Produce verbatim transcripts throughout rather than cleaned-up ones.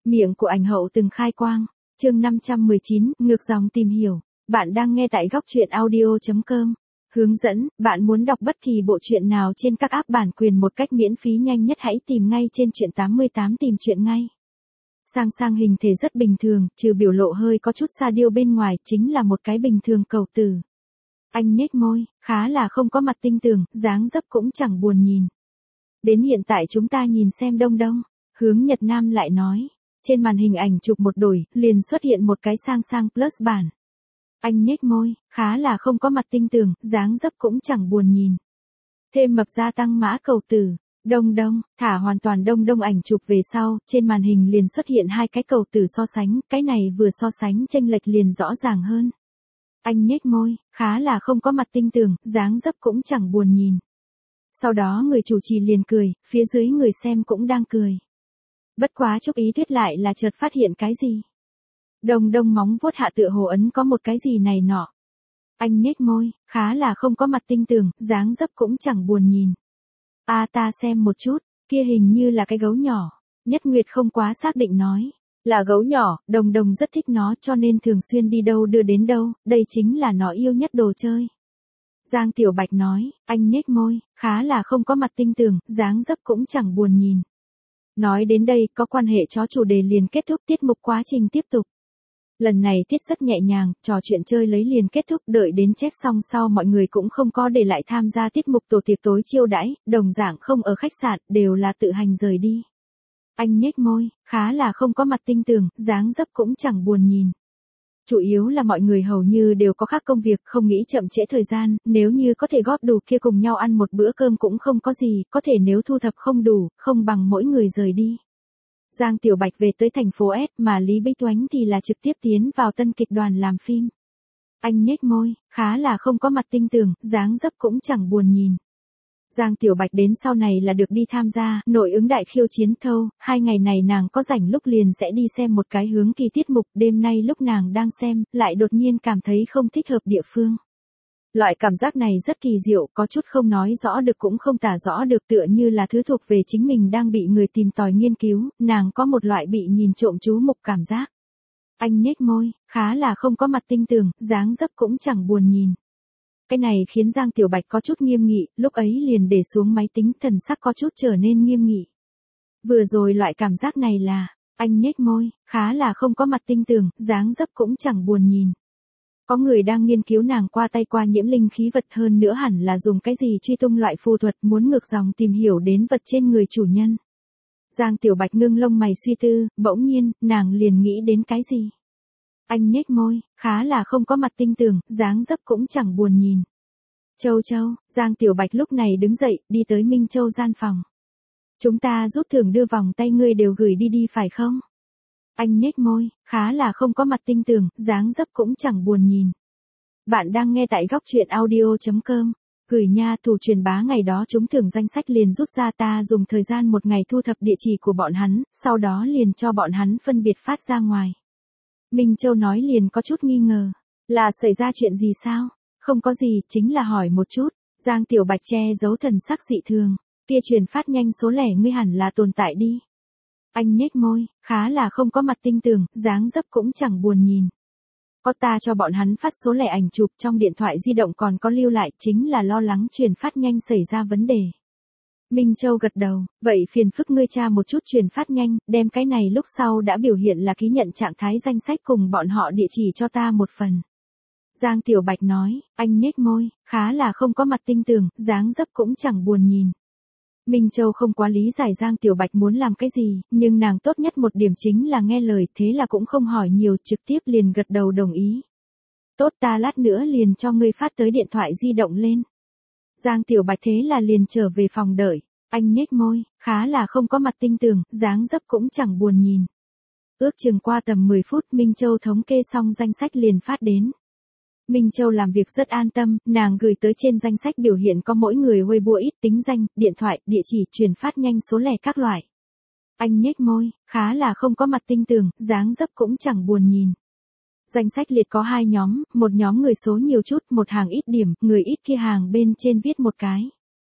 Miệng của ảnh hậu từng khai quang. Chương năm trăm mười chín, ngược dòng tìm hiểu. Bạn đang nghe tại góc truyện audio chấm com. Hướng dẫn, bạn muốn đọc bất kỳ bộ truyện nào trên các app bản quyền một cách miễn phí nhanh nhất hãy tìm ngay trên truyện tám mươi tám tìm truyện ngay. Sang Sang hình thể rất bình thường, trừ biểu lộ hơi có chút sa điêu bên ngoài, chính là một cái bình thường cầu tử. Anh nhếch môi, khá là không có mặt tinh tường, dáng dấp cũng chẳng buồn nhìn. Đến hiện tại chúng ta nhìn xem Đông Đông. Hướng Nhật Nam lại nói. Trên màn hình ảnh chụp một đổi, liền xuất hiện một cái Sang Sang Plus bản. Anh nhếch môi, khá là không có mặt tinh tường, dáng dấp cũng chẳng buồn nhìn. Thêm mập gia tăng mã cầu tử. Đông Đông, thả hoàn toàn Đông Đông ảnh chụp về sau, trên màn hình liền xuất hiện hai cái cầu tử so sánh, cái này vừa so sánh chênh lệch liền rõ ràng hơn. Anh nhếch môi, khá là không có mặt tinh tường, dáng dấp cũng chẳng buồn nhìn. Sau đó người chủ trì liền cười, phía dưới người xem cũng đang cười. Bất quá chúc ý thuyết lại là chợt phát hiện cái gì. Đông Đông móng vuốt hạ tựa hồ ấn có một cái gì này nọ. Anh nhếch môi, khá là không có mặt tinh tường, dáng dấp cũng chẳng buồn nhìn. A à, ta xem một chút, kia hình như là cái gấu nhỏ. Nhất Nguyệt không quá xác định nói. Là gấu nhỏ, Đồng Đồng rất thích nó cho nên thường xuyên đi đâu đưa đến đâu, đây chính là nó yêu nhất đồ chơi. Giang Tiểu Bạch nói, anh nhếch môi, khá là không có mặt tinh tường, dáng dấp cũng chẳng buồn nhìn. Nói đến đây, có quan hệ chó chủ đề liền kết thúc tiết mục quá trình tiếp tục. Lần này tiết rất nhẹ nhàng, trò chuyện chơi lấy liền kết thúc, đợi đến chép xong sau mọi người cũng không có để lại tham gia tiết mục tổ tiệc tối chiêu đãi, đồng dạng không ở khách sạn, đều là tự hành rời đi. Anh nhếch môi, khá là không có mặt tinh tường, dáng dấp cũng chẳng buồn nhìn. Chủ yếu là mọi người hầu như đều có khác công việc, không nghĩ chậm trễ thời gian, nếu như có thể góp đủ kia cùng nhau ăn một bữa cơm cũng không có gì, có thể nếu thu thập không đủ, không bằng mỗi người rời đi. Giang Tiểu Bạch về tới thành phố S mà Lý Bích Toánh thì là trực tiếp tiến vào tân kịch đoàn làm phim. Anh nhếch môi, khá là không có mặt tinh tường, dáng dấp cũng chẳng buồn nhìn. Giang Tiểu Bạch đến sau này là được đi tham gia nội ứng đại khiêu chiến thâu, hai ngày này nàng có rảnh lúc liền sẽ đi xem một cái hướng kỳ tiết mục, đêm nay lúc nàng đang xem, lại đột nhiên cảm thấy không thích hợp địa phương. Loại cảm giác này rất kỳ diệu, có chút không nói rõ được cũng không tả rõ được, tựa như là thứ thuộc về chính mình đang bị người tìm tòi nghiên cứu, nàng có một loại bị nhìn trộm chú mục cảm giác. Anh nhếch môi, khá là không có mặt tinh tường, dáng dấp cũng chẳng buồn nhìn. Cái này khiến Giang Tiểu Bạch có chút nghiêm nghị, lúc ấy liền để xuống máy tính, thần sắc có chút trở nên nghiêm nghị. Vừa rồi loại cảm giác này là, anh nhếch môi, khá là không có mặt tinh tường, dáng dấp cũng chẳng buồn nhìn. Có người đang nghiên cứu nàng qua tay qua nhiễm linh khí vật, hơn nữa hẳn là dùng cái gì truy tung loại phù thuật, muốn ngược dòng tìm hiểu đến vật trên người chủ nhân. Giang Tiểu Bạch ngưng lông mày suy tư, bỗng nhiên, nàng liền nghĩ đến cái gì. Anh nhếch môi, khá là không có mặt tinh tường, dáng dấp cũng chẳng buồn nhìn. Châu Châu, Giang Tiểu Bạch lúc này đứng dậy, đi tới Minh Châu gian phòng. Chúng ta rút thưởng đưa vòng tay ngươi đều gửi đi đi phải không? Anh nhếch môi, khá là không có mặt tinh tường, dáng dấp cũng chẳng buồn nhìn. Bạn đang nghe tại góc truyện audio chấm com. Gửi nha, thủ truyền bá ngày đó chúng thưởng danh sách liền rút ra, ta dùng thời gian một ngày thu thập địa chỉ của bọn hắn, sau đó liền cho bọn hắn phân biệt phát ra ngoài. Minh Châu nói liền có chút nghi ngờ. Là xảy ra chuyện gì sao? Không có gì, chính là hỏi một chút. Giang Tiểu Bạch che giấu thần sắc dị thường. Kia truyền phát nhanh số lẻ ngươi hẳn là tồn tại đi. Anh nhếch môi, khá là không có mặt tinh tường, dáng dấp cũng chẳng buồn nhìn. Có, ta cho bọn hắn phát số lẻ ảnh chụp trong điện thoại di động còn có lưu lại, chính là lo lắng truyền phát nhanh xảy ra vấn đề. Minh Châu gật đầu, vậy phiền phức ngươi tra một chút truyền phát nhanh, đem cái này lúc sau đã biểu hiện là ký nhận trạng thái danh sách cùng bọn họ địa chỉ cho ta một phần. Giang Tiểu Bạch nói, anh nhếch môi, khá là không có mặt tinh tường, dáng dấp cũng chẳng buồn nhìn. Minh Châu không quá lý giải Giang Tiểu Bạch muốn làm cái gì, nhưng nàng tốt nhất một điểm chính là nghe lời, thế là cũng không hỏi nhiều, trực tiếp liền gật đầu đồng ý. Tốt, ta lát nữa liền cho ngươi phát tới điện thoại di động lên. Giang Tiểu Bạch thế là liền trở về phòng đợi. Anh nhếch môi, khá là không có mặt tinh tường, dáng dấp cũng chẳng buồn nhìn. Ước chừng qua tầm mười phút, Minh Châu thống kê xong danh sách liền phát đến. Minh Châu làm việc rất an tâm, nàng gửi tới trên danh sách biểu hiện có mỗi người Weibo ít, tính danh, điện thoại, địa chỉ, truyền phát nhanh số lẻ các loại. Anh nhếch môi, khá là không có mặt tinh tường, dáng dấp cũng chẳng buồn nhìn. Danh sách liệt có hai nhóm, một nhóm người số nhiều chút, một hàng ít điểm, người ít kia hàng bên trên viết một cái.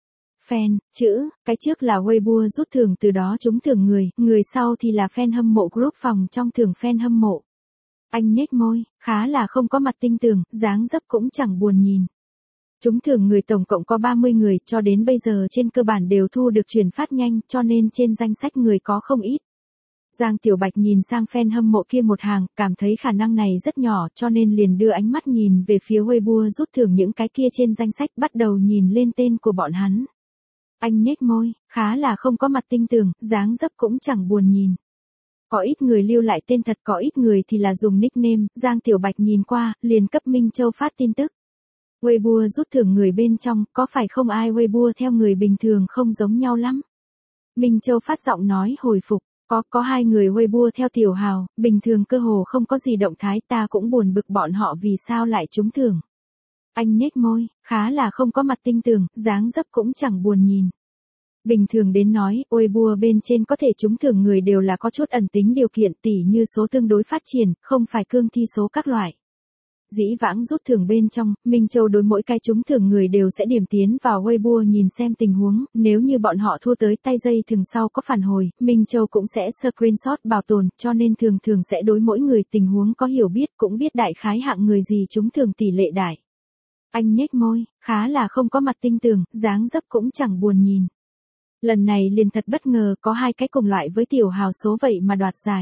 Fan, chữ, cái trước là Weibo rút thưởng từ đó trúng thưởng người, người sau thì là fan hâm mộ group phòng trong thưởng fan hâm mộ. Anh nhếch môi, khá là không có mặt tinh tường, dáng dấp cũng chẳng buồn nhìn. Trúng thưởng người tổng cộng có ba mươi người, cho đến bây giờ trên cơ bản đều thu được chuyển phát nhanh, cho nên trên danh sách người có không ít. Giang Tiểu Bạch nhìn sang fan hâm mộ kia một hàng, cảm thấy khả năng này rất nhỏ, cho nên liền đưa ánh mắt nhìn về phía Weibo rút thưởng những cái kia trên danh sách, bắt đầu nhìn lên tên của bọn hắn. Anh nhếch môi, khá là không có mặt tinh tường, dáng dấp cũng chẳng buồn nhìn. Có ít người lưu lại tên thật, có ít người thì là dùng nickname. Giang Tiểu Bạch nhìn qua, liền cấp Minh Châu phát tin tức. Weibo rút thưởng người bên trong, có phải không ai Weibo theo người bình thường không giống nhau lắm? Minh Châu phát giọng nói hồi phục. Có, có hai người Weibo theo Tiểu Hào, bình thường cơ hồ không có gì động thái, ta cũng buồn bực bọn họ vì sao lại trúng thưởng. Anh nhếch môi, khá là không có mặt tinh tường, dáng dấp cũng chẳng buồn nhìn. Bình thường đến nói, Weibo bên trên có thể trúng thưởng người đều là có chút ẩn tính điều kiện, tỉ như số tương đối phát triển, không phải cương thi số các loại. Dĩ vãng rút thưởng bên trong, Minh Châu đối mỗi cái trúng thưởng người đều sẽ điểm tiến vào Weibo nhìn xem tình huống, nếu như bọn họ thua tới tay dây thường sau có phản hồi, Minh Châu cũng sẽ screenshot bảo tồn, cho nên thường thường sẽ đối mỗi người tình huống có hiểu biết, cũng biết đại khái hạng người gì trúng thưởng tỷ lệ đại. Anh nhếch môi, khá là không có mặt tinh tường, dáng dấp cũng chẳng buồn nhìn. Lần này liền thật bất ngờ có hai cái cùng loại với Tiểu Hào số vậy mà đoạt giải.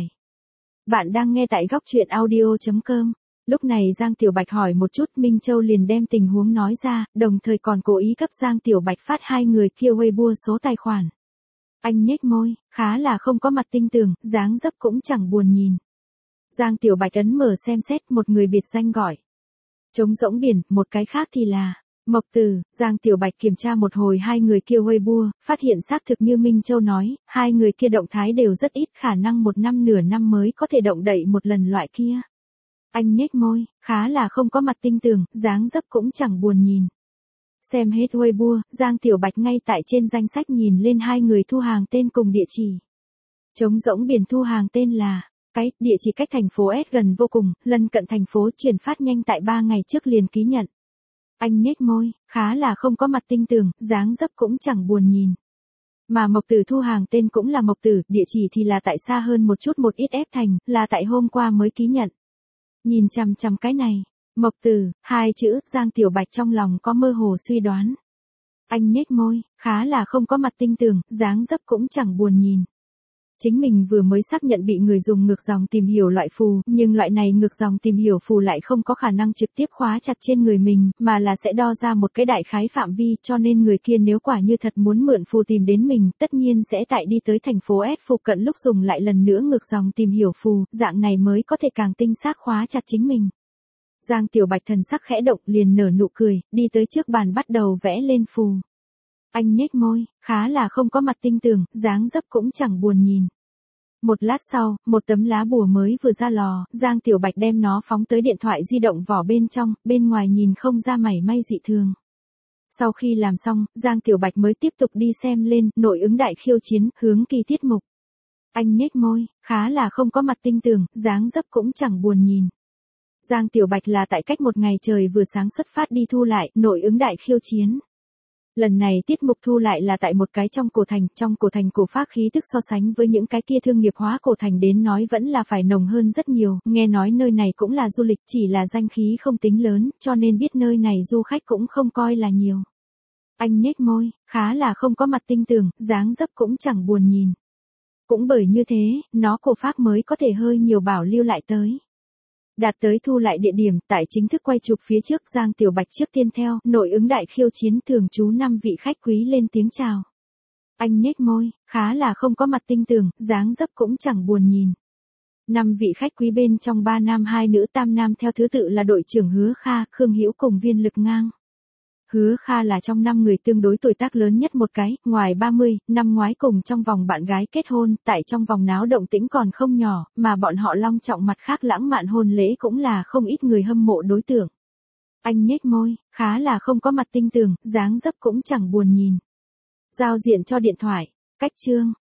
Bạn đang nghe tại góc truyện audio chấm com. Lúc này Giang Tiểu Bạch hỏi một chút, Minh Châu liền đem tình huống nói ra, đồng thời còn cố ý cấp Giang Tiểu Bạch phát hai người kia Weibo số tài khoản. Anh nhếch môi, khá là không có mặt tinh tường, dáng dấp cũng chẳng buồn nhìn. Giang Tiểu Bạch ấn mở xem xét, một người biệt danh gọi trống rỗng biển, một cái khác thì là Mộc Tử. Giang Tiểu Bạch kiểm tra một hồi hai người kia Weibo, phát hiện xác thực như Minh Châu nói, hai người kia động thái đều rất ít, khả năng một năm nửa năm mới có thể động đậy một lần loại kia. Anh nhếch môi, khá là không có mặt tinh tường, dáng dấp cũng chẳng buồn nhìn. Xem hết Weibo, Giang Tiểu Bạch ngay tại trên danh sách nhìn lên hai người thu hàng tên cùng địa chỉ. Trống rỗng biển thu hàng tên là cái, địa chỉ cách thành phố S gần vô cùng, lân cận thành phố, chuyển phát nhanh tại ba ngày trước liền ký nhận. Anh nhếch môi, khá là không có mặt tinh tường, dáng dấp cũng chẳng buồn nhìn. Mà Mộc Tử thu hàng tên cũng là Mộc Tử, địa chỉ thì là tại xa hơn một chút một ít ép thành, là tại hôm qua mới ký nhận. Nhìn chằm chằm cái này, Mộc Tử, hai chữ, Giang Tiểu Bạch trong lòng có mơ hồ suy đoán. Anh nhếch môi, khá là không có mặt tinh tường, dáng dấp cũng chẳng buồn nhìn. Chính mình vừa mới xác nhận bị người dùng ngược dòng tìm hiểu loại phù, nhưng loại này ngược dòng tìm hiểu phù lại không có khả năng trực tiếp khóa chặt trên người mình, mà là sẽ đo ra một cái đại khái phạm vi, cho nên người kia nếu quả như thật muốn mượn phù tìm đến mình, tất nhiên sẽ tại đi tới thành phố S phụ cận lúc dùng lại lần nữa ngược dòng tìm hiểu phù, dạng này mới có thể càng tinh xác khóa chặt chính mình. Giang Tiểu Bạch thần sắc khẽ động, liền nở nụ cười, đi tới trước bàn bắt đầu vẽ lên phù. Anh nhếch môi, khá là không có mặt tinh tường, dáng dấp cũng chẳng buồn nhìn. Một lát sau, một tấm lá bùa mới vừa ra lò, Giang Tiểu Bạch đem nó phóng tới điện thoại di động vỏ bên trong, bên ngoài nhìn không ra mảy may dị thường. Sau khi làm xong, Giang Tiểu Bạch mới tiếp tục đi xem lên, nội ứng đại khiêu chiến, hướng kỳ tiết mục. Anh nhếch môi, khá là không có mặt tinh tường, dáng dấp cũng chẳng buồn nhìn. Giang Tiểu Bạch là tại cách một ngày trời vừa sáng xuất phát đi thu lại, nội ứng đại khiêu chiến. Lần này tiết mục thu lại là tại một cái trong cổ thành, trong cổ thành cổ phác khí tức so sánh với những cái kia thương nghiệp hóa cổ thành đến nói vẫn là phải nồng hơn rất nhiều, nghe nói nơi này cũng là du lịch, chỉ là danh khí không tính lớn, cho nên biết nơi này du khách cũng không coi là nhiều. Anh nhếch môi, khá là không có mặt tinh tường, dáng dấp cũng chẳng buồn nhìn. Cũng bởi như thế, nó cổ phác mới có thể hơi nhiều bảo lưu lại tới. Đạt tới thu lại địa điểm, tại chính thức quay chụp phía trước, Giang Tiểu Bạch trước tiên theo, nội ứng đại khiêu chiến thường trú năm vị khách quý lên tiếng chào. Anh nhếch môi, khá là không có mặt tinh tường, dáng dấp cũng chẳng buồn nhìn. Năm vị khách quý bên trong ba nam hai nữ, tam nam theo thứ tự là đội trưởng Hứa Kha, Khương Hữu cùng Viên Lực Ngang. Hứa Kha là trong năm người tương đối tuổi tác lớn nhất một cái, ngoài ba mươi, năm ngoái cùng trong vòng bạn gái kết hôn, tại trong vòng náo động tĩnh còn không nhỏ, mà bọn họ long trọng mặt khác lãng mạn hôn lễ cũng là không ít người hâm mộ đối tượng. Anh nhếch môi, khá là không có mặt tinh tường, dáng dấp cũng chẳng buồn nhìn. Giao diện cho điện thoại, cách chương,